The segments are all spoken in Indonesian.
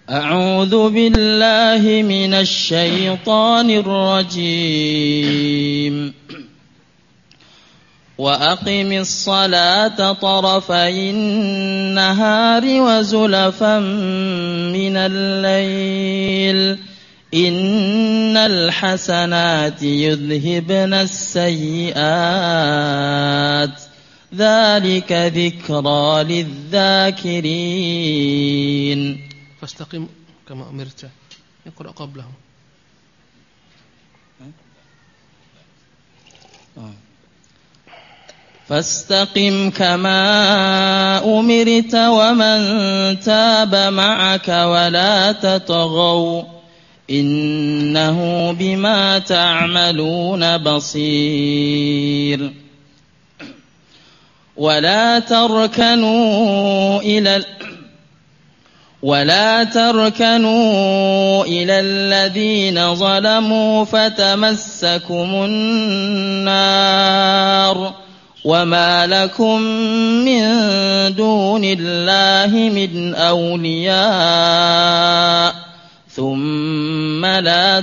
أعوذ بالله من الشيطان الرجيم وأقم الصلاة طرفي النهار وزلفا من الليل إن الحسنات يذهبن السيئات ذلك ذكرى للذاكرين فاستقم كما أمرت اقرأ قبله فاستقم كما أمرت ومن تاب معك ولا تطغوا إنه بما تعملون بصير ولا تركنوا إلى الذين ظلموا فتمسكم النار وما لكم من دون الله من أولياء ثم لا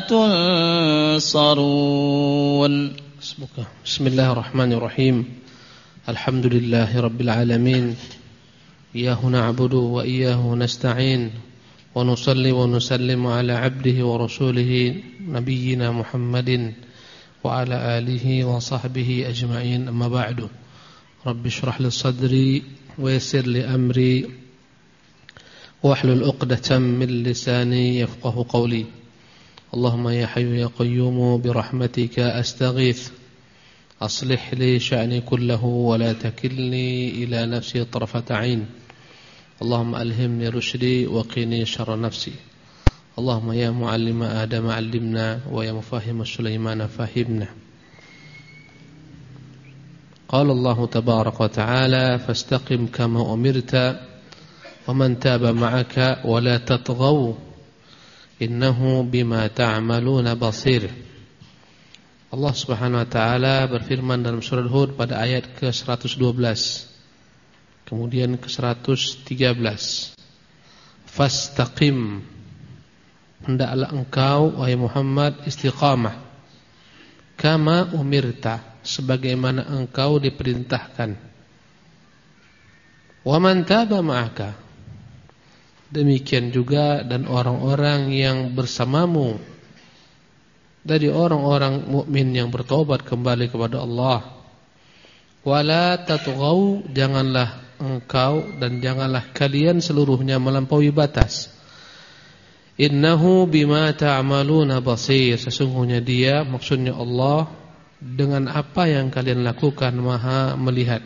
تنصرون. بسم الله الرحمن الرحيم. الحمد لله رب العالمين. إياه نعبد وإياه نستعين ونصلي ونسلم على عبده ورسوله نبينا محمد وعلى آله وصحبه أجمعين. أما بعد رب اشرح لي صدري ويسر لي أمري واحلل عقدة من لساني يفقه قولي. اللهم يا حي يا قيوم برحمتك أستغيث أصلح لي شأني كله ولا تكلني إلى نفسي طرفة عين. اللهم ألهمني رشدي وقني شر نفسي. اللهم يا معلم آدم علمنا ويا مفهم سليمان فهمنا. قال الله تبارك وتعالى فاستقم كما أمرت ومن تاب معك ولا تطغوا إنه بما تعملون بصير. Allah Subhanahu wa taala berfirman dalam surah Hud pada ayat ke-112. Kemudian ke-113. Fastaqim, hendaklah engkau wahai Muhammad istiqamah, kama umirta, sebagaimana engkau diperintahkan. Wa man taba ma'aka, demikian juga dan orang-orang yang bersamamu dari orang-orang mukmin yang bertobat kembali kepada Allah. Wala tatghaw, janganlah engkau dan janganlah kalian seluruhnya melampaui batas. Innahu bima ta'maluna basir, sesungguhnya dia, maksudnya Allah, dengan apa yang kalian lakukan Maha melihat.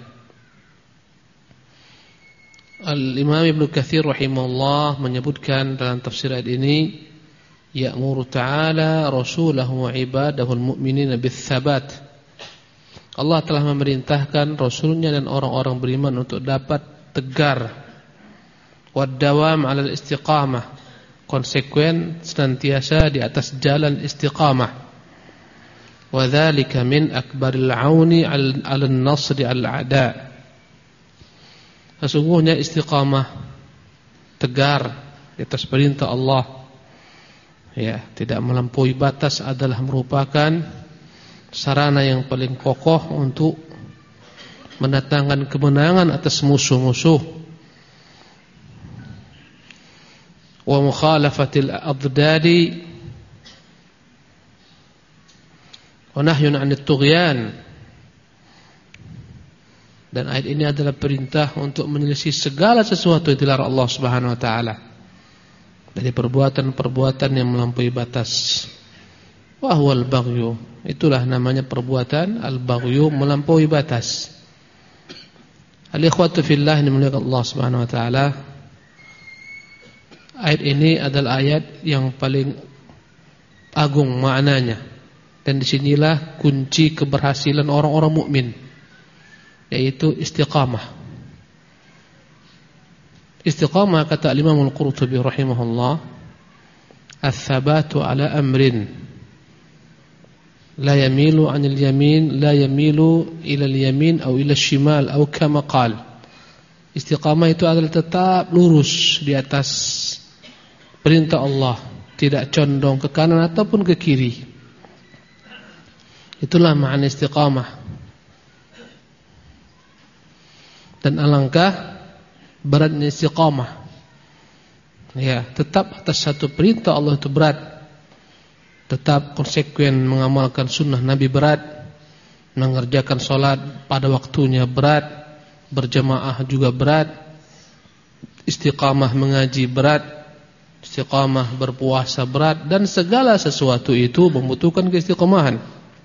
Al-Imam Ibnu Katsir rahimahullah menyebutkan dalam tafsir ayat ini, ya'muru ta'ala rasulahu wa ibadahul mu'minina bis-sabat. Allah telah memerintahkan Rasulnya dan orang-orang beriman untuk dapat tegar, wad-dawam 'alal istiqamah, konsekuen senantiasa di atas jalan istiqamah. Wa dzalika min akbaril 'auni 'alan nasri al-a'da. Sesungguhnya istiqamah, tegar di atas perintah Allah, ya, tidak melampaui batas, adalah merupakan sarana yang paling kokoh untuk mendatangkan kemenangan atas musuh-musuh. Wa mukhalafatil adadi wa nahyun 'anit tughyan. Dan ayat ini adalah perintah untuk menyelisih segala sesuatu yang dilarang Allah Subhanahu wa taala, dari perbuatan-perbuatan yang melampaui batas. Wa huwal baghyu, itulah namanya perbuatan al-baghyu, melampaui batas. Al-ikhwatu fillah yang dimuliakan Allah Subhanahu wa taala, ayat ini adalah ayat yang paling agung maknanya, dan disinilah kunci keberhasilan orang-orang mukmin, yaitu istiqamah. Istiqamah, kata Imam Al-Qurtubi rahimahullah, ats-tsabatu ala amrin la yamilu 'anil yamin, la yamilu ila al-yamin aw ila al-shimal aw kama qala. Istiqamah itu adalah tetap lurus di atas perintah Allah, tidak condong ke kanan ataupun ke kiri. Itulah makna istiqamah. Dan alangkah beratnya istiqamah. Ya, tetap atas satu perintah Allah itu berat. Tetap konsekuen mengamalkan sunnah Nabi berat. Mengerjakan salat pada waktunya berat. Berjamaah juga berat. Istiqamah mengaji berat. Istiqamah berpuasa berat. Dan segala sesuatu itu membutuhkan keistiqamahan.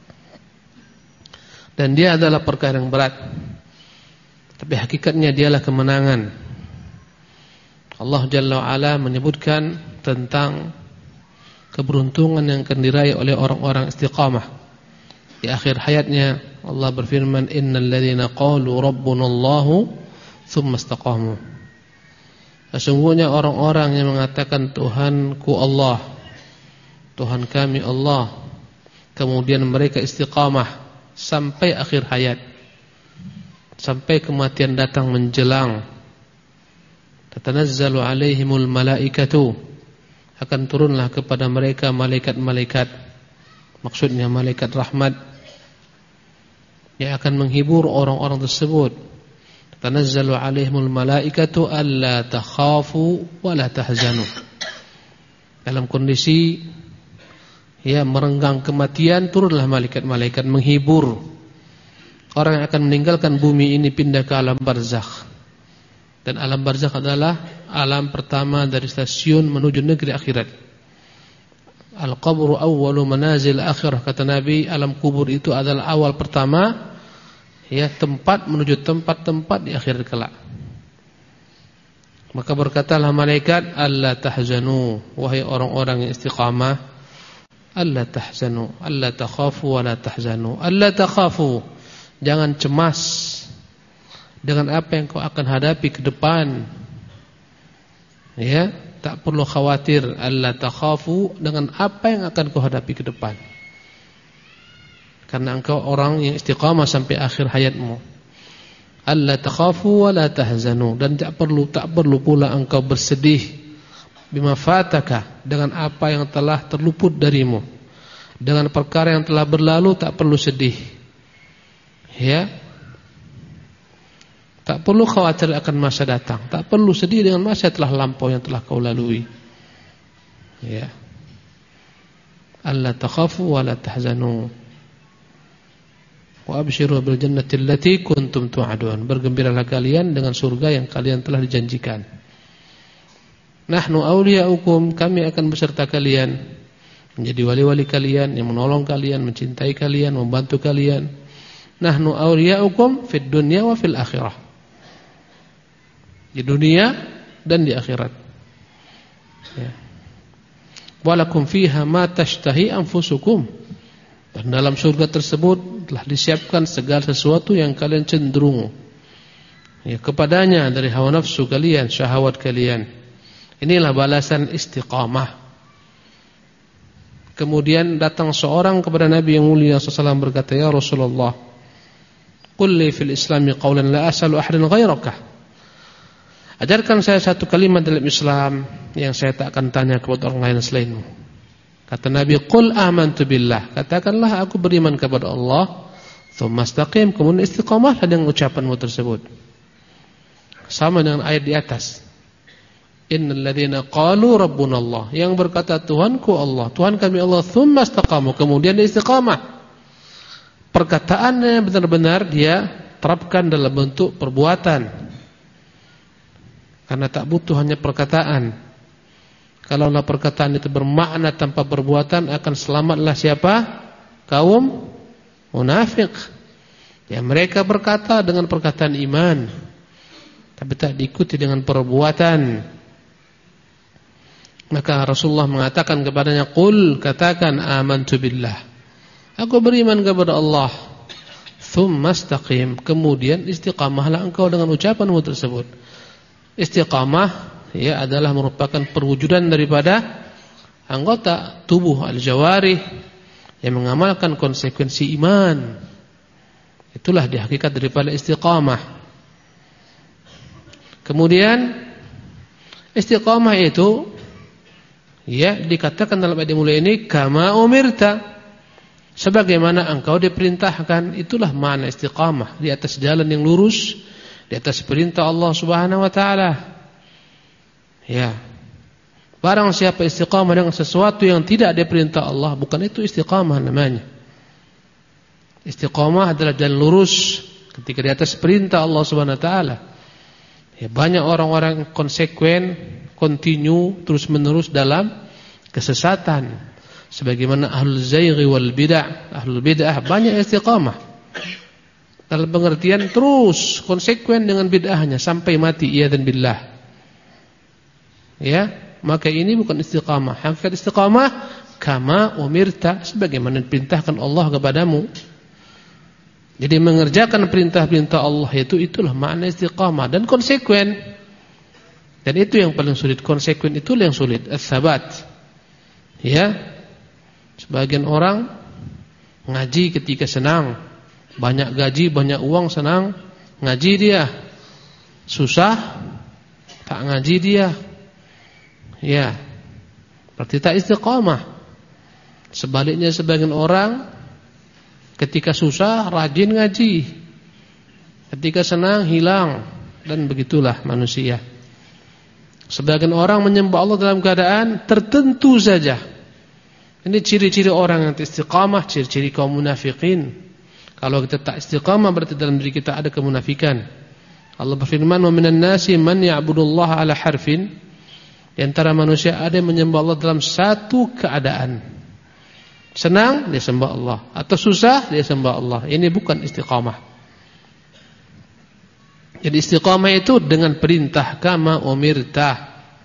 Dan dia adalah perkara yang berat. Tapi hakikatnya dialah kemenangan. Allah Jalla wa'ala menyebutkan tentang keberuntungan yang akan diraih oleh orang-orang istiqamah. Di akhir hayatnya Allah berfirman, innal ladzina qalu rabbunallahu tsumma istaqamu. Sesungguhnya orang-orang yang mengatakan Tuhanku Allah, Tuhan kami Allah, kemudian mereka istiqamah sampai akhir hayat, sampai kematian datang menjelang. Tatanazzalu alaihimul malaikatu, akan turunlah kepada mereka malaikat-malaikat, maksudnya malaikat rahmat, yang akan menghibur orang-orang tersebut. Tatanazzalu alaihimul malaikatu alla takhafu wa la tahzanu. Dalam kondisi merenggang kematian, turunlah malaikat-malaikat menghibur orang yang akan meninggalkan bumi ini, pindah ke alam barzakh. Dan alam barzakh adalah alam pertama dari stasiun menuju negeri akhirat. Al-qabru awwalu manazil akhirah, kata Nabi. Alam kubur itu adalah awal pertama, tempat menuju tempat-tempat di akhirat kelak. Maka berkatalah malaikat, alla tahzanu, wahai orang-orang yang istiqamah, alla tahzanu, alla takhafu wa la tahzanu. Alla takhafu, jangan cemas dengan apa yang kau akan hadapi ke depan. Tak perlu khawatir. Alla takhafu, dengan apa yang akan kau hadapi ke depan, karena engkau orang yang istiqamah sampai akhir hayatmu. Alla takhafu wa la tahzanu, dan tak perlu pula engkau bersedih bima fataka, dengan apa yang telah terluput darimu. Dengan perkara yang telah berlalu tak perlu sedih. Tak perlu khawatir akan masa datang. Tak perlu sedih dengan masa yang telah lampau, yang telah kau lalui. Alla takhafu wa la tahzanu wa abshiru bil jannati allati kuntum tu'adun. Bergembiralah kalian dengan surga yang kalian telah dijanjikan. Nahnu awliya'ukum, kami akan beserta kalian, menjadi wali-wali kalian, yang menolong kalian, mencintai kalian, membantu kalian. Nahnu awliya'ukum fid dunya wa fil akhirah, di dunia dan di akhirat. Walakum fiha ma tashtahi anfusukum, dan dalam surga tersebut telah disiapkan segala sesuatu yang kalian cenderung kepadanya dari hawa nafsu kalian, syahwat kalian. Inilah balasan istiqamah. Kemudian datang seorang kepada Nabi yang mulia SAW berkata, ya Rasulullah, qul li fil islami qawlan la as'alu ahadan ghairaka. Ajarkan saya satu kalimat dalam Islam yang saya tak akan tanya kepada orang lain selainmu. Kata Nabi, qul amantu billah, katakanlah aku beriman kepada Allah, tsumma istaqim, kemudian istiqamahlah dengan ucapanmu tersebut. Sama dengan ayat di atas. Innal ladzina qalu rabbuna Allah, yang berkata Tuhanku Allah, Tuhan kami Allah, tsumma istaqamu, kemudian dia istiqamah. Perkataannya benar-benar dia terapkan dalam bentuk perbuatan. Karena tak butuh hanya perkataan. Kalaulah perkataan itu bermakna tanpa perbuatan, akan selamatlah siapa? Kaum munafik. Mereka berkata dengan perkataan iman, tapi tak diikuti dengan perbuatan. Maka Rasulullah mengatakan kepadanya, qul, katakan amantu billah, aku beriman kepada Allah, tsumma istaqim, kemudian istiqamahlah engkau dengan ucapanmu tersebut. Istiqamah adalah merupakan perwujudan daripada anggota tubuh al-jawarih yang mengamalkan konsekuensi iman. Itulah di hakikat daripada istiqamah. Kemudian istiqamah itu Ya, dikatakan dalam ayat yang mulia ini kama umirta, sebagaimana engkau diperintahkan. Itulah makna istiqamah, di atas jalan yang lurus, di atas perintah Allah Subhanahu wa taala. Ya. Barang siapa istiqamah dengan sesuatu yang tidak diperintah Allah, bukan itu istiqamah namanya. Istiqamah adalah jalan lurus ketika di atas perintah Allah Subhanahu wa taala. Ya, banyak orang-orang konsekuen, continue, terus-menerus dalam kesesatan. Sebagaimana ahlul zaighi wal bid'ah, ahlul bid'ah banyak istiqamah. Dalam pengertian terus konsekuen dengan bid'ahnya sampai mati, iyadzan billah. Ya, maka ini bukan istiqamah. Hakikat istiqamah kama umirta, sebagaimana diperintahkan Allah kepadamu. Jadi mengerjakan perintah-perintah Allah itulah makna istiqamah dan konsekuen. Dan itu yang paling sulit, konsekuen itulah yang sulit, ats-tsabat. Ya. Sebagian orang ngaji ketika senang, banyak gaji, banyak uang, senang ngaji dia. Susah tak ngaji dia. Ya. Berarti tak istiqamah. Sebaliknya sebagian orang ketika susah rajin ngaji, ketika senang hilang, dan begitulah manusia. Sebagian orang menyembah Allah dalam keadaan tertentu saja. Ini ciri-ciri orang yang istiqamah, ciri-ciri kaum munafikin. Kalau kita tak istiqamah berarti dalam diri kita ada kemunafikan. Allah berfirman, "Wa minan nasi man ya'budullaha 'ala harfin." Di antara manusia ada yang menyembah Allah dalam satu keadaan. Senang dia sembah Allah, atau susah dia sembah Allah. Ini bukan istiqamah. Jadi istiqamah itu dengan perintah kama umirta.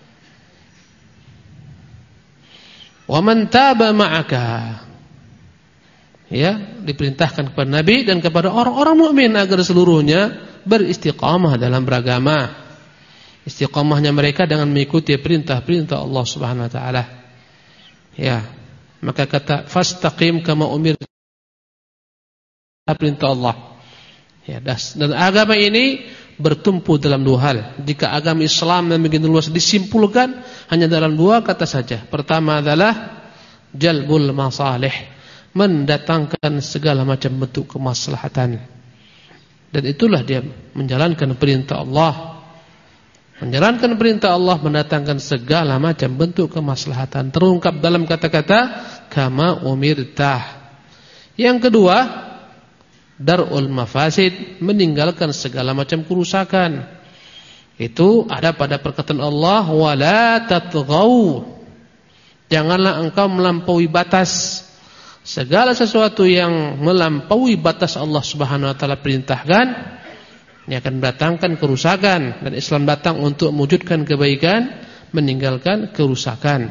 Wa man taba ma'aka. Ya, diperintahkan kepada Nabi dan kepada orang-orang mukmin agar seluruhnya beristiqamah dalam beragama. Istiqamahnya mereka dengan mengikuti perintah-perintah Allah Subhanahu wa taala. Ya. Maka kata fastaqim kama umir, perintah Allah. Ya, dan agama ini bertumpu dalam dua hal. Jika agama Islam yang begitu luas disimpulkan hanya dalam dua kata saja. Pertama adalah jalbul masalih, mendatangkan segala macam bentuk kemaslahatan. Dan itulah dia menjalankan perintah Allah. Menjalankan perintah Allah mendatangkan segala macam bentuk kemaslahatan, terungkap dalam kata-kata kama umirtah. Yang kedua, darul mafasid, meninggalkan segala macam kerusakan. Itu ada pada perkataan Allah, wala tatghaw, janganlah engkau melampaui batas. Segala sesuatu yang melampaui batas Allah Subhanahu wa taala perintahkan, ini akan mendatangkan kerusakan. Dan Islam datang untuk mewujudkan kebaikan, meninggalkan kerusakan.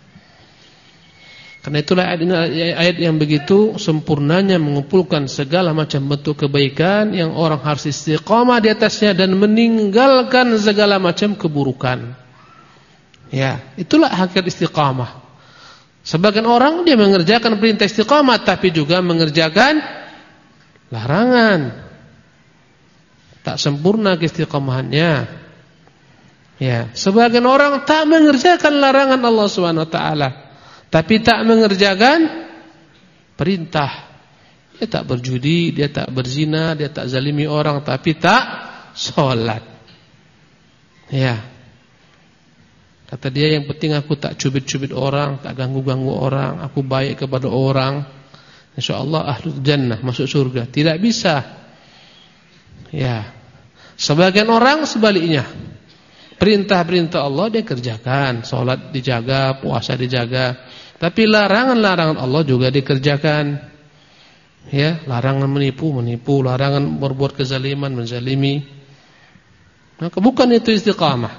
Karena itulah ayat yang begitu sempurnanya mengumpulkan segala macam bentuk kebaikan yang orang harus istiqamah di atasnya dan meninggalkan segala macam keburukan. Ya, itulah hakikat istiqamah. Sebagian orang dia mengerjakan perintah istiqamah tapi juga mengerjakan larangan. Tak sempurna keistiqamahannya. Ya, sebagian orang tak mengerjakan larangan Allah Subhanahu wa taala, tapi tak mengerjakan perintah. Dia tak berjudi, dia tak berzina, dia tak zalimi orang, tapi tak sholat. Ya. Kata dia, yang penting aku tak cubit-cubit orang, tak ganggu-ganggu orang, aku baik kepada orang, insyaallah ahlul jannah, masuk surga. Tidak bisa. Ya. Sebagian orang sebaliknya. Perintah-perintah Allah dia kerjakan, salat dijaga, puasa dijaga, tapi larangan-larangan Allah juga dikerjakan. Ya, larangan menipu, larangan berbuat kezaliman, menzalimi. Maka bukan itu istiqamah.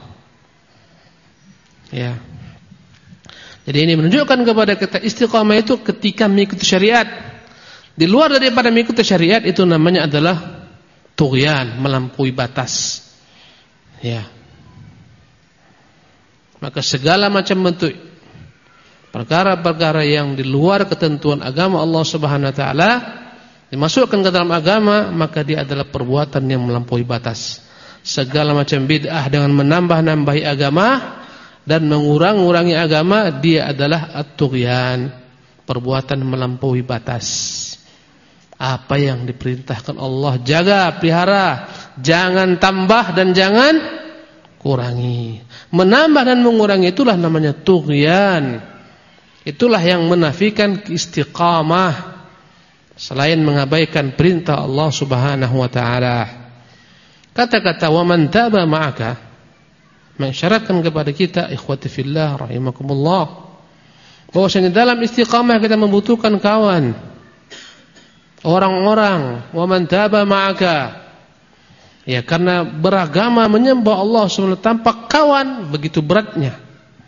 Ya. Jadi ini menunjukkan kepada kita istiqamah itu ketika mengikuti syariat. Di luar daripada mengikuti syariat itu namanya adalah tughyan, melampaui batas. Ya. Maka segala macam bentuk perkara-perkara yang di luar ketentuan agama Allah Subhanahu wa taala dimasukkan ke dalam agama, maka dia adalah perbuatan yang melampaui batas. Segala macam bid'ah dengan menambah-nambahi agama dan mengurangi agama, dia adalah at-tughyan, perbuatan melampaui batas. Apa yang diperintahkan Allah jaga, pelihara, jangan tambah dan jangan kurangi. Menambah dan mengurangi itulah namanya tughyan. Itulah yang menafikan istiqamah, selain mengabaikan perintah Allah Subhanahu wa taala. Kata-kata wa man taba ma'aka mengisyaratkan kepada kita, ikhwati fillah rahimakumullah, bahwasanya dalam istiqamah kita membutuhkan kawan, orang-orang. Wa man taba ma'aka, ya, karena beragama menyembah Allah SWT tanpa kawan begitu beratnya.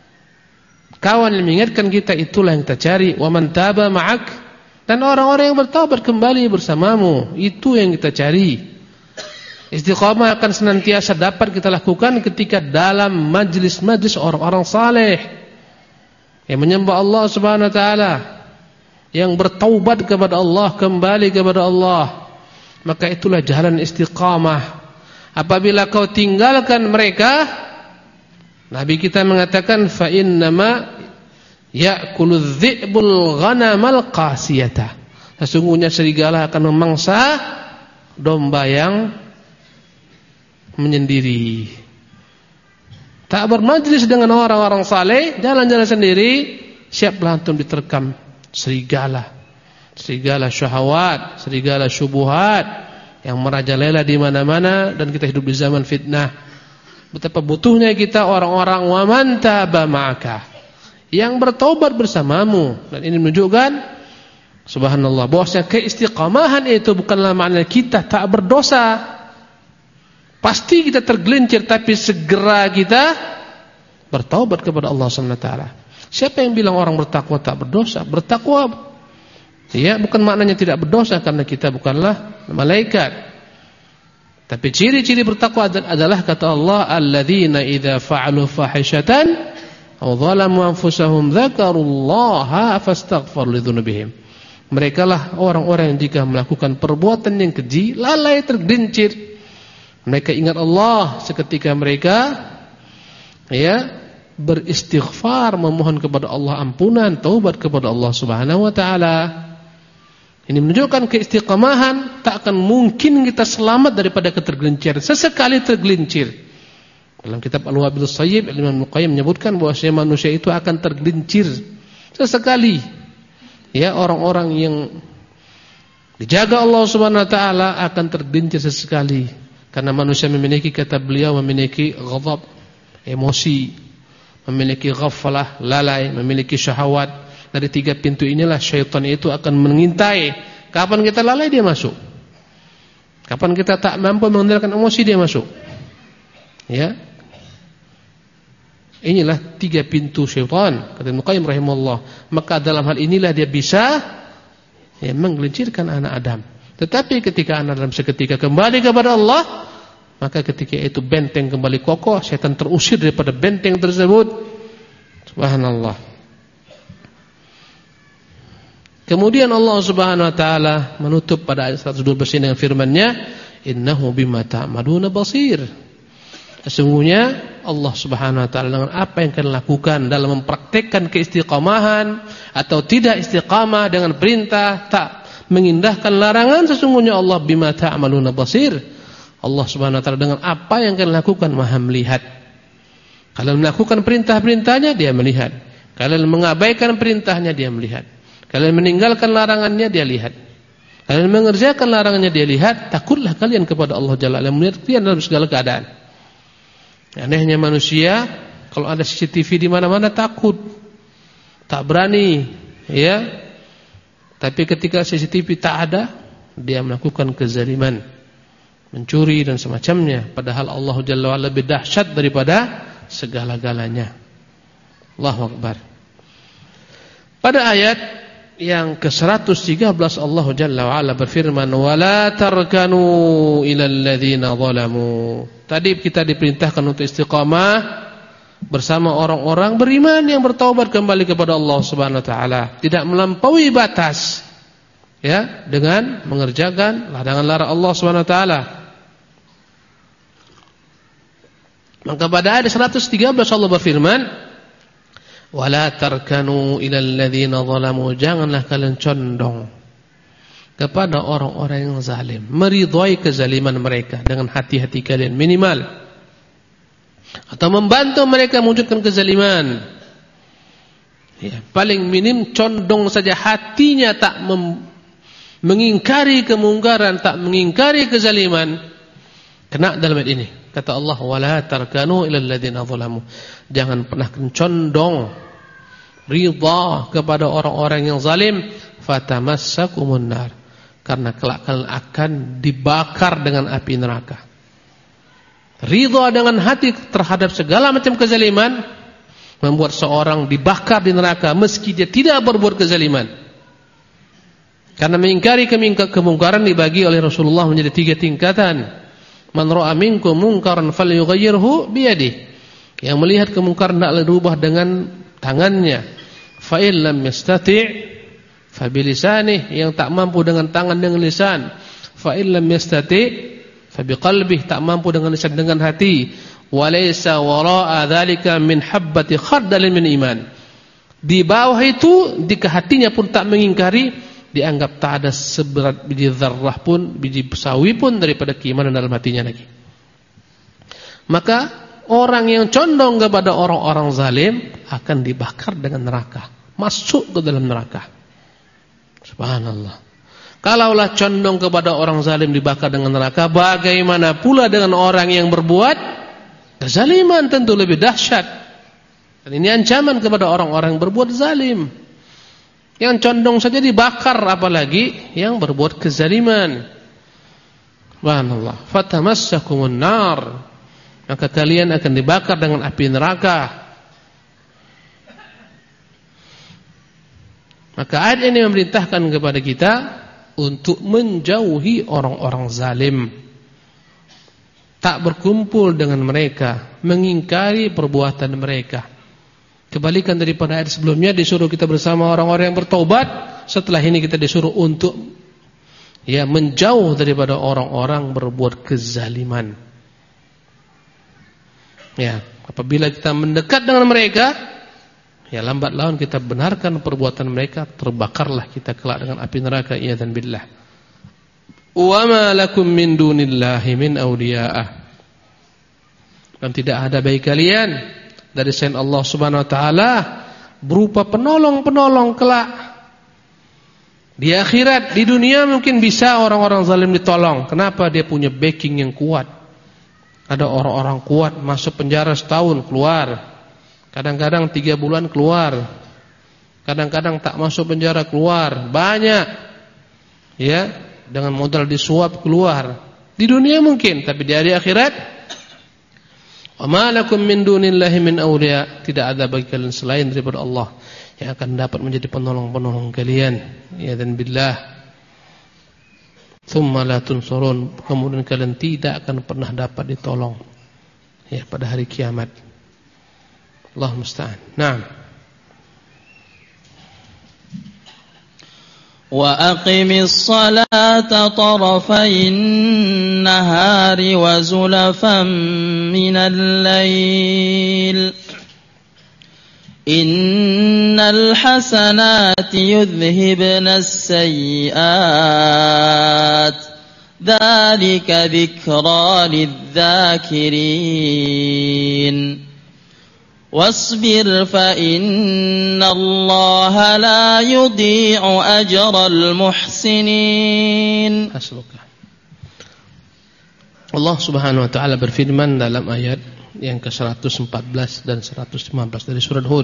Kawan yang mengingatkan kita, itulah yang kita cari. Wa man taba ma'ak, dan orang-orang yang bertaubat kembali bersamamu, itu yang kita cari. Istiqamah akan senantiasa dapat kita lakukan ketika dalam majlis-majlis orang-orang saleh yang menyembah Allah Subhanahu wa taala, yang bertaubat kepada Allah, kembali kepada Allah. Maka itulah jalan istiqamah. Apabila kau tinggalkan mereka, Nabi kita mengatakan fa innama ya'kulu dhi'bul ghanamal qasiyata. Sesungguhnya serigala akan memangsa domba yang menyendiri. Tak bermajlis dengan orang-orang saleh, jalan-jalan sendiri, siaplah antum diterkam serigala. Serigala syahwat, serigala syubhat yang merajalela di mana-mana, dan kita hidup di zaman fitnah. Betapa butuhnya kita orang-orang wa man taba ma'aka, yang bertaubat bersamamu. Dan ini menunjukkan subhanallah bahwasanya keistiqamahan itu bukanlah makna kita tak berdosa. Pasti kita tergelincir, tapi segera kita bertaubat kepada Allah Subhanahu wa taala. Siapa yang bilang orang bertakwa tak berdosa? Bertakwa, ya, bukan maknanya tidak berdosa karena kita bukanlah malaikat. Tapi ciri-ciri bertakwa adalah kata Allah, alladzina idza fa'alu fahishatan aw zalamu anfusahum dzakarullaha fastaghfiru lidzunubihim. Mereka lah orang-orang yang jika melakukan perbuatan yang keji, lalai, tergelincir, mereka ingat Allah seketika mereka, ya, beristighfar, memohon kepada Allah ampunan, taubat kepada Allah Subhanahu wa taala. Ini menunjukkan keistiqamahan. Tak akan mungkin kita selamat daripada ketergelinciran. Sesekali tergelincir. Dalam kitab Al-Wabil Shayyib, Imam Al-Qayyim menyebutkan bahwa manusia itu akan tergelincir sesekali. Ya, orang-orang yang dijaga Allah Subhanahu wa taala akan tergelincir sesekali. Karena manusia memiliki, kata beliau, memiliki ghadab, emosi, memiliki ghaflah, lalai, memiliki syahwat. Dari tiga pintu inilah syaitan itu akan mengintai. Kapan kita lalai, dia masuk. Kapan kita tak mampu mengendalikan emosi, dia masuk. Ya. Inilah tiga pintu syaitan, kata Ibnu Qayyim rahimahullah. Maka dalam hal inilah dia bisa, ya, menggelincirkan anak Adam. Tetapi ketika anak Adam seketika kembali kepada Allah, maka ketika itu benteng kembali kokoh, syaitan terusir daripada benteng tersebut. Subhanallah. Kemudian Allah Subhanahu wa taala menutup pada ayat 112 dengan firman-Nya, innahu bima ta'maluna basir. Sesungguhnya Allah Subhanahu wa taala dengan apa yang kalian lakukan dalam mempraktekkan keistiqamahan atau tidak istiqamah dengan perintah, tak mengindahkan larangan, sesungguhnya Allah bima ta'maluna basir. Allah Subhanahu wa taala dengan apa yang kalian lakukan Maha melihat. Kalian melakukan perintah-perintahnya, dia melihat. Kalian mengabaikan perintahnya, dia melihat. Kalian meninggalkan larangannya, dia lihat. Kalian mengerjakan larangannya, dia lihat. Takutlah kalian kepada Allah Jalla wa'ala, melihat kalian dalam segala keadaan. Anehnya manusia, kalau ada CCTV di mana-mana takut, tak berani, ya. Tapi ketika CCTV tak ada, dia melakukan kezaliman, mencuri dan semacamnya. Padahal Allah Jalla wa'ala lebih dahsyat daripada segala-galanya. Allahu Akbar. Pada ayat yang ke-113 Allah Jalla wa'ala berfirman, wala tarkanu ilal ladzina zalamu. Tadi kita diperintahkan untuk istiqamah bersama orang-orang beriman yang bertaubat kembali kepada Allah Subhanahu wa taala, tidak melampaui batas, ya, dengan mengerjakan larangan-larangan Allah Subhanahu wa taala. Maka pada ayat 113 Allah berfirman, Wala tarkanu ilal ladzina zalamu, janganlah kalian condong kepada orang-orang yang zalim, meridhai kezaliman mereka dengan hati-hati kalian minimal, atau membantu mereka mewujudkan kezaliman. Ya, paling minim condong saja hatinya, tak mengingkari kemungkaran, tak mengingkari kezaliman, kena dalam ayat ini. Kata Allah, wala tarkanu ilal ladzina zalamu, jangan pernah condong ridha kepada orang-orang yang zalim, fatamassakumun nar, karena kelak kalian akan dibakar dengan api neraka. Ridha dengan hati terhadap segala macam kezaliman membuat seorang dibakar di neraka meski dia tidak berbuat kezaliman. Karena mengingkari kemungkaran dibagi oleh Rasulullah menjadi 3 tingkatan. Man ra'a minkum munkaran falyughayyirhu biyadihi, yang melihat kemungkaran hendaklah dirubah dengan tangannya. Fa in lam yastati' fa bilisanihi, yang tak mampu dengan tangan dengan lisan. Fa in lam yastati' fa biqalbihi, tak mampu dengan lisan dengan hati. Wa laysa wara'a dzalika min habbati khardalin min iman, di bawah itu jika hatinya pun tak mengingkari, dianggap tak ada seberat biji zarrah pun, biji sawi pun daripada keimanan dalam hatinya lagi. Maka orang yang condong kepada orang-orang zalim akan dibakar dengan neraka, masuk ke dalam neraka. Subhanallah. Kalaulah condong kepada orang zalim dibakar dengan neraka, bagaimana pula dengan orang yang berbuat kezaliman? Tentu lebih dahsyat. Dan ini ancaman kepada orang-orang yang berbuat zalim. Yang condong saja dibakar, apalagi yang berbuat kezaliman. Subhanallah. Fatamassakumun nar, maka kalian akan dibakar dengan api neraka. Maka ayat ini memerintahkan kepada kita untuk menjauhi orang-orang zalim, tak berkumpul dengan mereka, mengingkari perbuatan mereka. Kebalikan daripada ayat sebelumnya, disuruh kita bersama orang-orang yang bertaubat. Setelah ini kita disuruh untuk menjauh daripada orang-orang berbuat kezaliman. Apabila kita mendekat dengan mereka, lambat laun kita benarkan perbuatan mereka, terbakarlah kita kelak dengan api neraka. Iyadzan billah. Wa ma lakum min dunillahi min awliya'ah, dan tidak ada bagi kalian dari selain Allah Subhanahu wa taala berupa penolong-penolong kelak di akhirat. Di dunia mungkin bisa orang-orang zalim ditolong. Kenapa? Dia punya backing yang kuat. Ada orang-orang kuat masuk penjara setahun keluar, kadang-kadang 3 bulan keluar, kadang-kadang tak masuk penjara keluar, banyak dengan modal disuap keluar. Di dunia mungkin, tapi di hari akhirat, wa ma lakum min dunillahi min awliya, tidak ada bagi kalian selain daripada Allah yang akan dapat menjadi penolong-penolong kalian. Ya dan billah. Tsumma la tunsurun, kemudian kalian tidak akan pernah dapat ditolong pada hari kiamat. Allah musta'an. Naam. وأقم الصلاة طرفي النهار وزلفا من الليل إن الحسنات يذهبن السيئات ذلك ذكرى للذاكرين واصبر فإن الله لا يضيع أجر المحسنين. Allah Subhanahu wa taala berfirman dalam ayat yang ke-114 dan 115 dari surat Hud.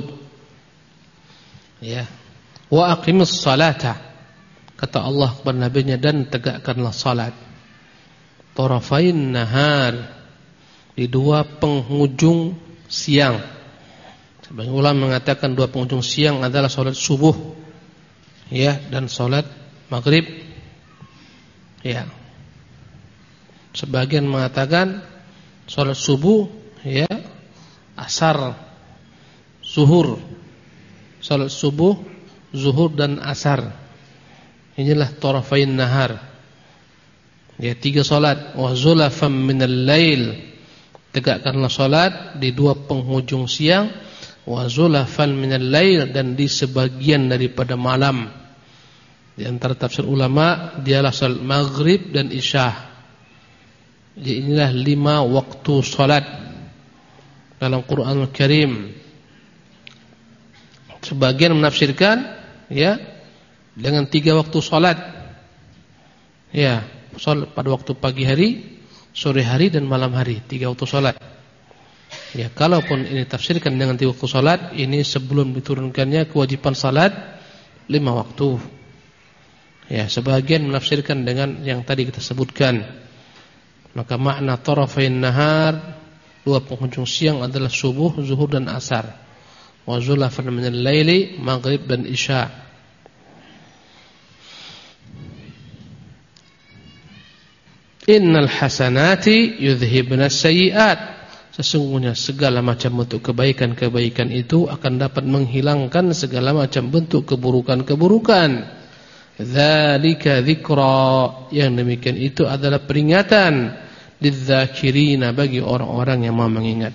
Wa aqimus salata, kata Allah kepada nabinya, dan tegakkanlah salat. Tarafain nahar, di 2 penghujung siang. Sebagian ulama mengatakan 2 penghujung siang adalah salat subuh dan salat maghrib. Sebagian mengatakan salat subuh asar, zuhur. Salat subuh, zuhur dan asar. Inilah tarafain nahar. 3 salat. Wa zulafam minal lail, tegakkanlah salat di 2 penghujung siang. wa zulafan minal lail, dan di sebagian daripada malam. Di antara tafsir ulama dialah salat maghrib dan isya. Jadi inilah 5 waktu salat dalam Quranul Karim. Sebagian menafsirkan ya dengan 3 waktu salat. Ya, salat pada waktu pagi hari, sore hari dan malam hari, 3 waktu salat. Ya, kalaupun ini tafsirkan dengan 3 waktu salat, ini sebelum diturunkannya kewajiban salat 5 waktu. Ya, sebagian menafsirkan dengan yang tadi kita sebutkan. Maka makna tarafain nahar, 2 penghujung siang adalah subuh, zuhur dan asar. Wa zulafan minal laili, maghrib dan isya. Innal hasanati yudhhibnas sayyi'at. Sesungguhnya segala macam bentuk kebaikan-kebaikan itu akan dapat menghilangkan segala macam bentuk keburukan-keburukan. Dzalika dzikra, yang demikian itu adalah peringatan lidzakirina, bagi orang-orang yang mau mengingat.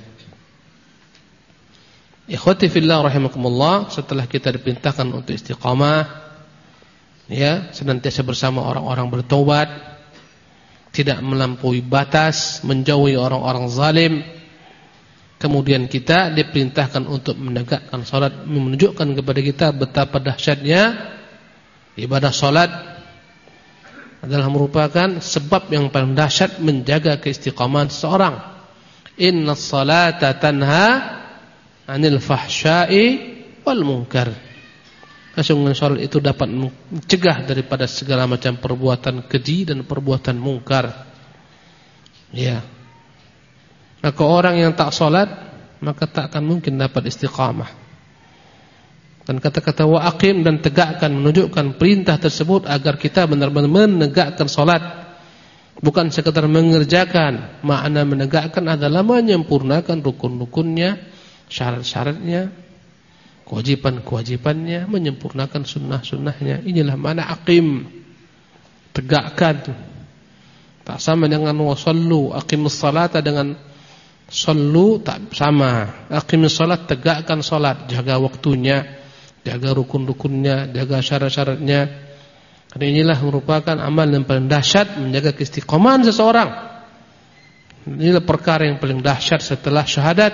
Ikhwati fillah rahimakumullah, setelah kita diperintahkan untuk istiqamah, ya, senantiasa bersama orang-orang bertaubat, tidak melampaui batas, menjauhi orang-orang zalim, kemudian kita diperintahkan untuk menegakkan salat, menunjukkan kepada kita betapa dahsyatnya ibadah salat adalah merupakan sebab yang paling dahsyat menjaga keistiqamahan seseorang. Innas salata tanha 'anil fahsya'i wal munkar. Sesungguhnya salat itu dapat mencegah daripada segala macam perbuatan keji dan perbuatan mungkar. Ya. Maka orang yang tak salat maka tak akan mungkin dapat istiqamah. Dan kata-kata wa aqim, dan tegakkan, menunjukkan perintah tersebut agar kita benar-benar menegakkan salat, bukan sekadar mengerjakan. Makna menegakkan adalah menyempurnakan rukun-rukunnya, syarat-syaratnya, kewajiban-kewajibannya, menyempurnakan sunnah-sunnahnya. Inilah makna aqim, tegakkan. Tak sama dengan wasallu, aqimus salata dengan sallu tak sama. Aqimus salat, tegakkan salat, jaga waktunya, jaga rukun-rukunnya, jaga syarat-syaratnya. Karena inilah merupakan amal yang paling dahsyat menjaga keistiqomahan seseorang. Inilah perkara yang paling dahsyat setelah syahadat.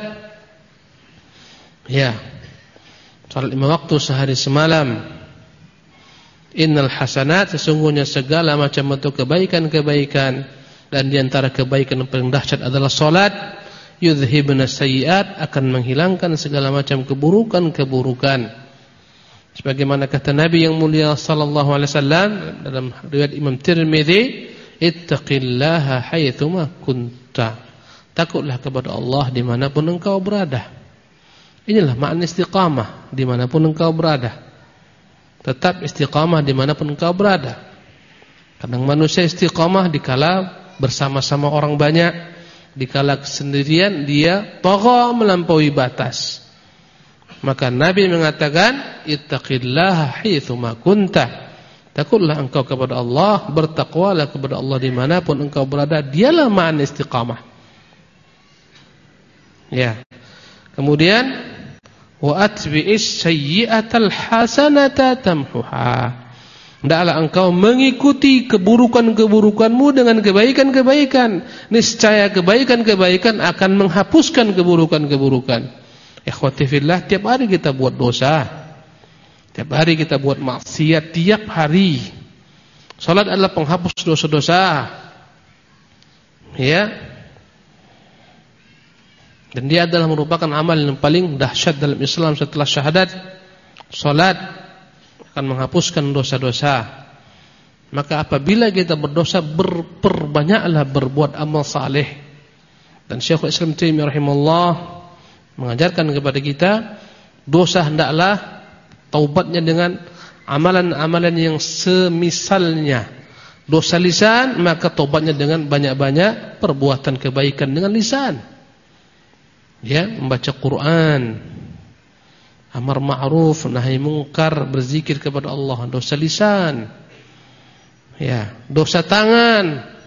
Ya. Salat 5 waktu sehari semalam. Innal hasanat, sesungguhnya segala macam bentuk kebaikan-kebaikan, dan di antara kebaikan yang paling dahsyat adalah salat, yudhhibnas sayyi'at, akan menghilangkan segala macam keburukan-keburukan. Sebagaimana kata Nabi yang mulia sallallahu alaihi wasallam dalam riwayat Imam Tirmizi, ittaqillaha haitsuma kunta. Takutlah kepada Allah dimanapun engkau berada. Inilah makna istiqamah, dimanapun engkau berada. Tetap istiqamah dimanapun engkau berada. Kadang manusia istiqamah dikala bersama-sama orang banyak, dikala sendirian dia tagha melampaui batas. Maka Nabi mengatakan, ittaqillaha haitsuma kunta. Takutlah engkau kepada Allah, bertakwalah kepada Allah dimanapun engkau berada. Dialah makna istiqamah. Ya. Kemudian wa atbi'is sayyi'atal hasanata tamhuha. Hendaklah engkau mengikuti keburukan-keburukanmu dengan kebaikan-kebaikan. Niscaya kebaikan-kebaikan akan menghapuskan keburukan-keburukan. Ikhwati fillah, tiap hari kita buat dosa, tiap hari kita buat maksiat, tiap hari. Salat adalah penghapus dosa-dosa, ya. Dan dia adalah merupakan amal yang paling dahsyat dalam Islam setelah syahadat. Salat akan menghapuskan dosa-dosa. Maka apabila kita berdosa, perbanyaklah berbuat amal saleh. Dan Syekhul Islam Taimiyah rahimahullah mengajarkan kepada kita, dosa hendaklah taubatnya dengan amalan-amalan yang semisalnya. Dosa lisan, maka taubatnya dengan banyak-banyak perbuatan kebaikan dengan lisan. Ya, membaca Quran, amar ma'ruf, nahi mungkar, berzikir kepada Allah, dosa lisan. Ya, dosa tangan,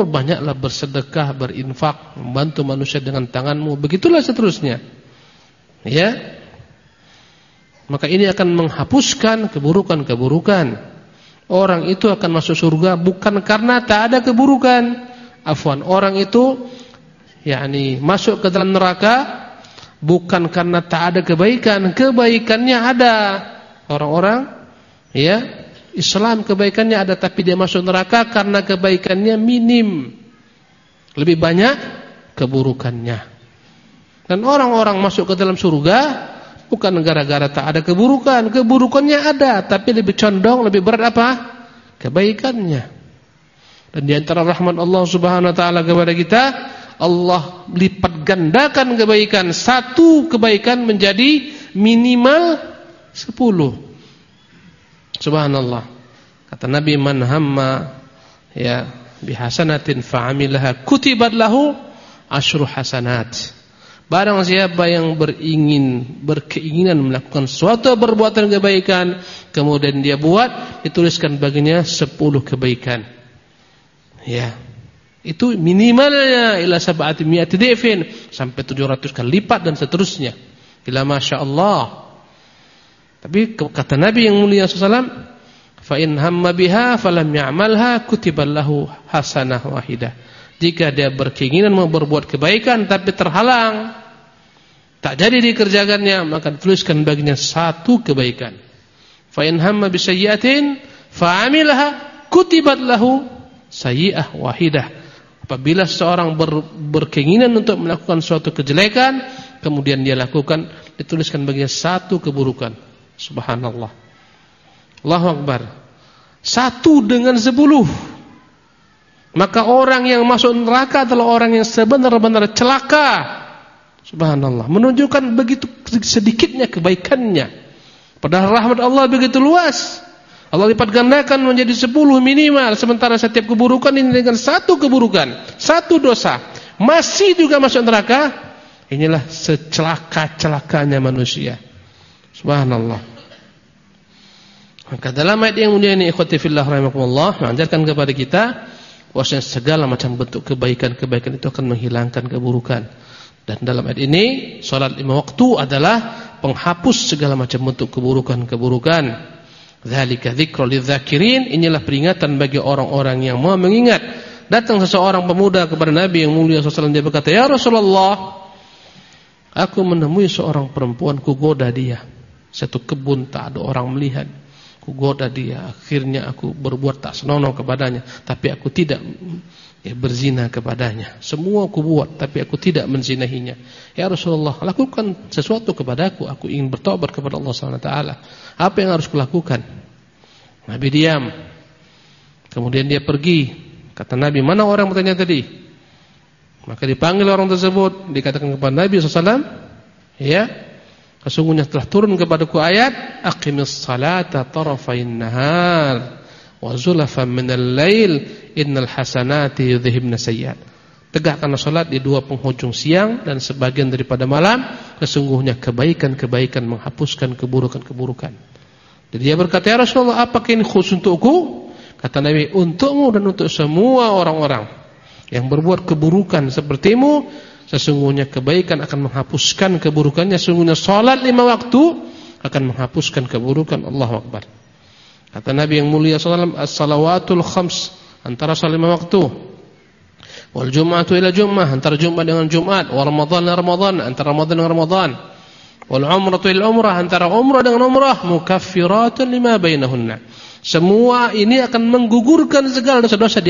perbanyaklah bersedekah, berinfak, membantu manusia dengan tanganmu. Begitulah seterusnya. Ya. Maka ini akan menghapuskan keburukan-keburukan. Orang itu akan masuk surga bukan karena tak ada keburukan. Afwan, orang itu masuk ke dalam neraka bukan karena tak ada kebaikan. Kebaikannya ada. Orang-orang Islam kebaikannya ada, tapi dia masuk neraka karena kebaikannya minim. Lebih banyak keburukannya. Dan orang-orang masuk ke dalam surga bukan gara-gara tak ada keburukan. Keburukannya ada, tapi lebih condong, lebih berat apa? Kebaikannya. Dan di antara rahmat Allah Subhanahu wa taala kepada kita, Allah lipat gandakan kebaikan. Satu kebaikan menjadi minimal 10. Subhanallah. Kata Nabi, man hamma bihasanatin fa'amilaha kutibat lahu asyru hasanat. Barang siapa yang berkeinginan melakukan suatu perbuatan kebaikan, kemudian dia buat, dituliskan baginya 10 kebaikan. Ya. Itu minimalnya ila sab'ati mi'ati dhifin, sampai 700 kali lipat dan seterusnya. Ila masyaallah. Tapi kata Nabi yang mulia sallallahu alaihi wasallam, fa in hamma biha falam ya'malha kutiba lahu hasanah wahidah. Jika dia berkeinginan mau berbuat kebaikan tapi terhalang, tak jadi dikerjakannya, maka dituliskan baginya 1 kebaikan. Fa in hamma bi sayyi'atin fa'amilha kutibat lahu sayyi'ah wahidah. Apabila seorang berkeinginan untuk melakukan suatu kejelekan, kemudian dia lakukan, dituliskan baginya 1 keburukan. Subhanallah. Allahu Akbar. 1 dengan 10. Maka orang yang masuk neraka adalah orang yang sebenar-benar celaka. Subhanallah. Menunjukkan begitu sedikitnya kebaikannya. Padahal rahmat Allah begitu luas. Allah lipat gandakan menjadi 10 minimal. Sementara setiap keburukan ini dengan 1 keburukan, 1 dosa, masih juga masuk neraka. Inilah secelaka-celakanya manusia. Subhanallah. Maka dalam ayat yang mulia ini, ikhwati fillah rahimakumullah, mengajarkan kepada kita bahwasanya segala macam bentuk kebaikan-kebaikan itu akan menghilangkan keburukan. Dan dalam ayat ini, salat 5 waktu adalah penghapus segala macam bentuk keburukan-keburukan. Dzalika dzikra lidzakirin, inilah peringatan bagi orang-orang yang mau mengingat. Datang seseorang pemuda kepada Nabi yang mulia sallallahu alaihi wasallam, dia berkata, "Ya Rasulullah, aku menemui seorang perempuan, kugoda dia. Satu kebun tak ada orang melihat. Kugoda dia, akhirnya aku berbuat tak senonoh kepadanya, tapi aku tidak berzina kepadanya. Semua aku buat, tapi aku tidak menzinahinya. Ya Rasulullah, lakukan sesuatu kepadaku. Aku ingin bertobat kepada Allah SWT. Apa yang harus kulakukan?" Nabi diam. Kemudian dia pergi. Kata Nabi, "Mana orang bertanya tadi?" Maka dipanggil orang tersebut. Dikatakan kepada Nabi SAW, sesungguhnya telah turun kepadaku ayat, aqimis salata tarafain nahar wa zulafan minal lail innal hasanati yudhhibna sayyi'at. Tegakkanlah salat di 2 penghujung siang dan sebagian daripada malam, sesungguhnya kebaikan-kebaikan menghapuskan keburukan-keburukan. Jadi dia berkata, "Ya Rasulullah, apakah ini khusus untukku?" Kata Nabi, "Untukmu dan untuk semua orang-orang yang berbuat keburukan sepertimu, sesungguhnya kebaikan akan menghapuskan keburukannya. Sesungguhnya salat 5 waktu akan menghapuskan keburukan." Allahu Akbar. Kata Nabi yang mulia sallallahu alaihi wasallam, "As-salawatul khams," antara salat 5 waktu. "Wal jum'atu ila jum'ah," antara Jumat dengan Jumat. "Wa Ramadan ila Ramadan," antara Ramadan dengan Ramadan. "Wal umratu ila umrah," antara umrah dengan umrah. "Mukaffiratun lima bainahunna." Semua ini akan menggugurkan segala dosa-dosa di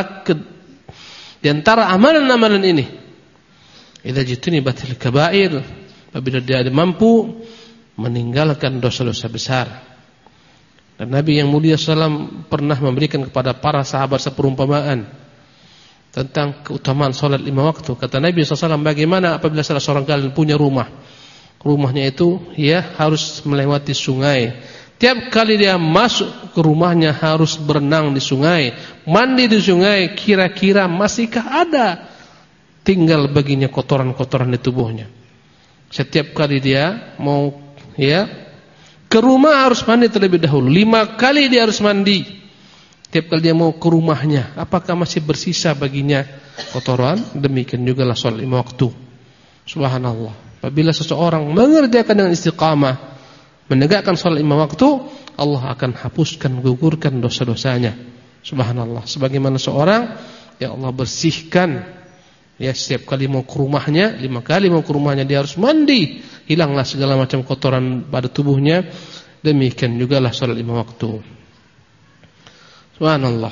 antara amalan-amalan ini. Idza jitunibatil kaba'ir, apabila dia mampu meninggalkan dosa-dosa besar. Dan Nabi yang mulia sallam pernah memberikan kepada para sahabat seperumpamaan tentang keutamaan salat 5 waktu. Kata Nabi SAW, bagaimana apabila salah seorang kalian punya rumah. Rumahnya itu harus melewati sungai. Tiap kali dia masuk ke rumahnya harus berenang di sungai, mandi di sungai, kira-kira masihkah ada tinggal baginya kotoran-kotoran di tubuhnya. Setiap kali dia mau ke rumah harus mandi terlebih dahulu. 5 kali dia harus mandi. Tiap kali dia mau ke rumahnya, apakah masih bersisa baginya kotoran? Demikian juga lah salat 5 waktu. Subhanallah. Apabila seseorang mengerjakan dengan istiqamah, menegakkan salat 5 waktu, Allah akan hapuskan, gugurkan dosa-dosanya. Subhanallah. Sebagaimana seorang yang Allah bersihkan, ya, setiap kali mau ke rumahnya, 5 kali mau ke rumahnya dia harus mandi, hilanglah segala macam kotoran pada tubuhnya. Demikian jugalah salat 5 waktu. Subhanallah.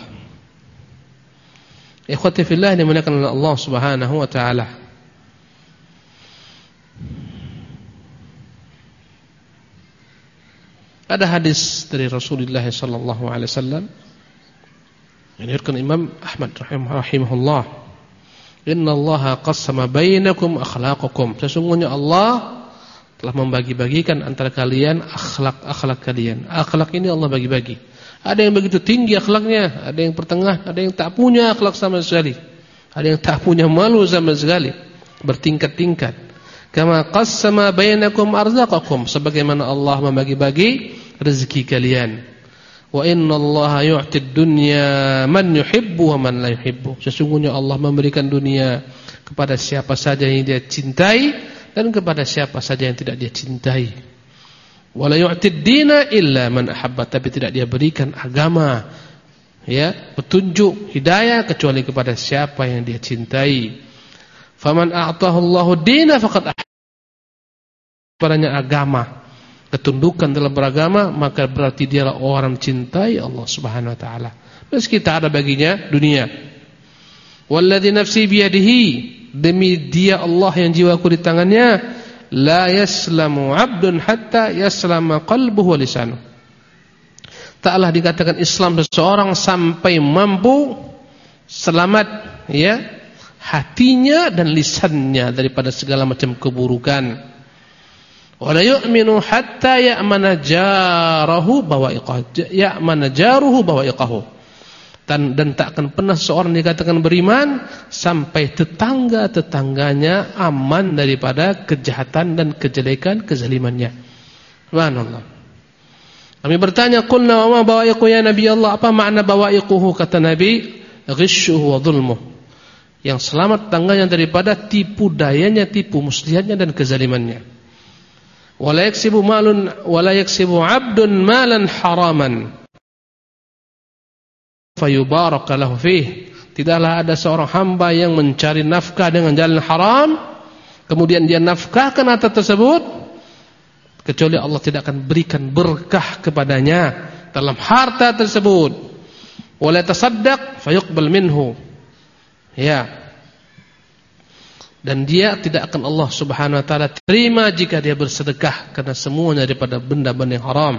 Ikhwati fillah yang dimuliakan oleh Allah Subhanahu wa taala. Ada hadis dari Rasulullah sallallahu alaihi wasallam yang diriwayatkan Imam Ahmad rahimahullah. Innallaha qassama bainakum akhlaqakum. Sesungguhnya Allah telah membagi-bagikan antara kalian akhlak-akhlak kalian. Akhlak ini Allah bagi-bagi. Ada yang begitu tinggi akhlaknya, ada yang pertengah, ada yang tak punya akhlak sama sekali, ada yang tak punya malu sama sekali. Bertingkat-tingkat. Kama qassama bainakum arzaqakum, sebagaimana Allah membagi-bagi rezeki kalian. Wa innallaha yu'tid dunya man yuhibbu wa man la yuhibbu. Sesungguhnya Allah memberikan dunia kepada siapa saja yang dia cintai dan kepada siapa saja yang tidak dia cintai. Wa la yu'tid dina illa man ahabba, tapi tidak dia berikan agama, ya, petunjuk, hidayah kecuali kepada siapa yang dia cintai. Faman a'tahu Allahu dina faqad padanya agama, ketundukan dalam beragama, maka berarti dialah orang cintai Allah Subhanahu wa taala. Meski tak ada baginya dunia. Walladzi nafsi biyadihi, demi dia Allah yang jiwaku di tangannya, la yaslamu 'abdun hatta yaslama qalbuhu wa lisanuhu. Taklah dikatakan Islam seseorang sampai mampu selamat, ya, hatinya dan lisannya daripada segala macam keburukan. Wala yu'minu hatta ya'mana jarahu bawa'iqahu, ya'mana jaruhu bawa'iqahu. Dan tak akan pernah seorang dikatakan beriman sampai tetangga-tetangganya aman daripada kejahatan dan kejelekan kezalimannya. Subhanallah. Kami bertanya, qulna wa ma bawa'iqu ya Nabi Allah? Apa makna bawa'iquhu? Kata Nabi, ghishuhu wa dhulmuh. Yang selamat tangganya daripada tipu dayanya, tipu muslihatnya dan kezalimannya. Wala yaksibu malun wala yaksibu 'abdun malan haraman fayubaraka lahu fih. Tidaklah ada seorang hamba yang mencari nafkah dengan jalan haram, kemudian dia nafkahkan harta tersebut, kecuali Allah tidak akan berikan berkah kepadanya dalam harta tersebut. Wala tasaddaq fayuqbal minhu, ya. Dan dia tidak akan Allah Subhanahu wa taala terima jika dia bersedekah, karena semuanya daripada benda-benda yang haram.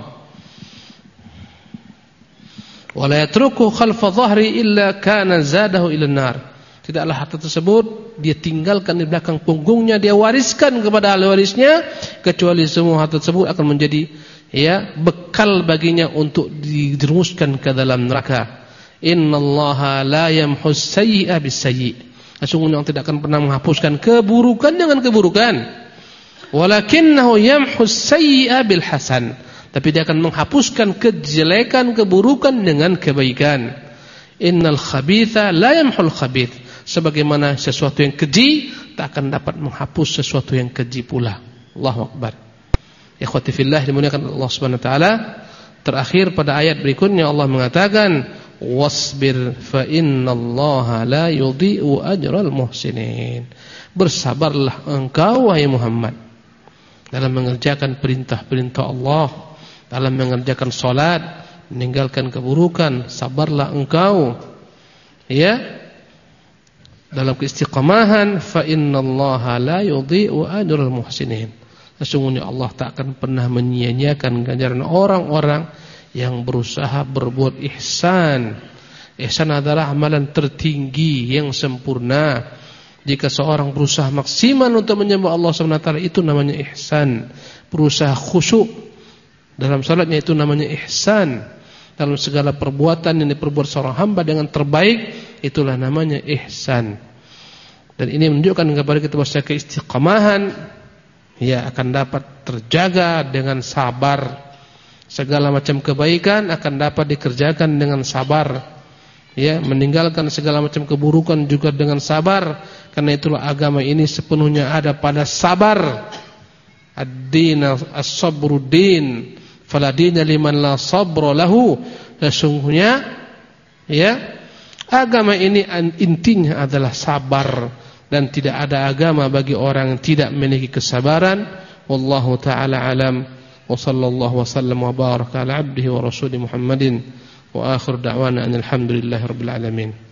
Wala yatruku khalfa dhahri illa kana zadahu ila nar. Tidaklah harta tersebut dia tinggalkan di belakang punggungnya, dia wariskan kepada ahli warisnya, kecuali semua harta tersebut akan menjadi, ya, bekal baginya untuk dijerumuskan ke dalam neraka. Innallaha la yamhus sayyi'a bis-sayyi'. Sesungguhnya Allah tidak akan pernah menghapuskan keburukan dengan keburukan. Walakinnahu yamhus sayyi'a bil hasan. Tapi dia akan menghapuskan kejelekan, keburukan dengan kebaikan. Innal khabitha la yamhul khabith. Sebagaimana sesuatu yang keji tak akan dapat menghapus sesuatu yang keji pula. Allahu akbar. Ikhwati fillah dimuliakan Allah Subhanahu wa taala. Terakhir pada ayat berikutnya Allah mengatakan, wasbir fa innallaha la yudhi'u ajral muhsinin. Bersabarlah engkau wahai Muhammad dalam mengerjakan perintah-perintah Allah, dalam mengerjakan salat, meninggalkan keburukan. Sabarlah engkau, ya, dalam keistiqamahan. Fa innallaha la yudhi'u ajral muhsinin. Sesungguhnya Allah tak akan pernah menyia-nyiakan ganjaran orang-orang yang berusaha berbuat ihsan. Ihsan adalah amalan tertinggi yang sempurna. Jika seorang berusaha maksimal untuk menyembah Allah SWT, itu namanya ihsan. Berusaha khusyuk dalam salatnya, itu namanya ihsan. Dalam segala perbuatan yang diperbuat seorang hamba dengan terbaik, itulah namanya ihsan. Dan ini menunjukkan kepada kita bahwa keistiqamahan, ya, akan dapat terjaga dengan sabar. Segala macam kebaikan akan dapat dikerjakan dengan sabar, ya, meninggalkan segala macam keburukan juga dengan sabar. Karena itulah agama ini sepenuhnya ada pada sabar. Ad-din as-sabru din, fala dina liman la sabra lahu. Sesungguhnya ya, agama ini intinya adalah sabar, dan tidak ada agama bagi orang yang tidak memiliki kesabaran. Wallahu taala alam, wa sallallahu wasallam wa baraka ala abdihi wa rasuli Muhammadin, wa akhir da'wana alhamdulillahi rabbil alamin.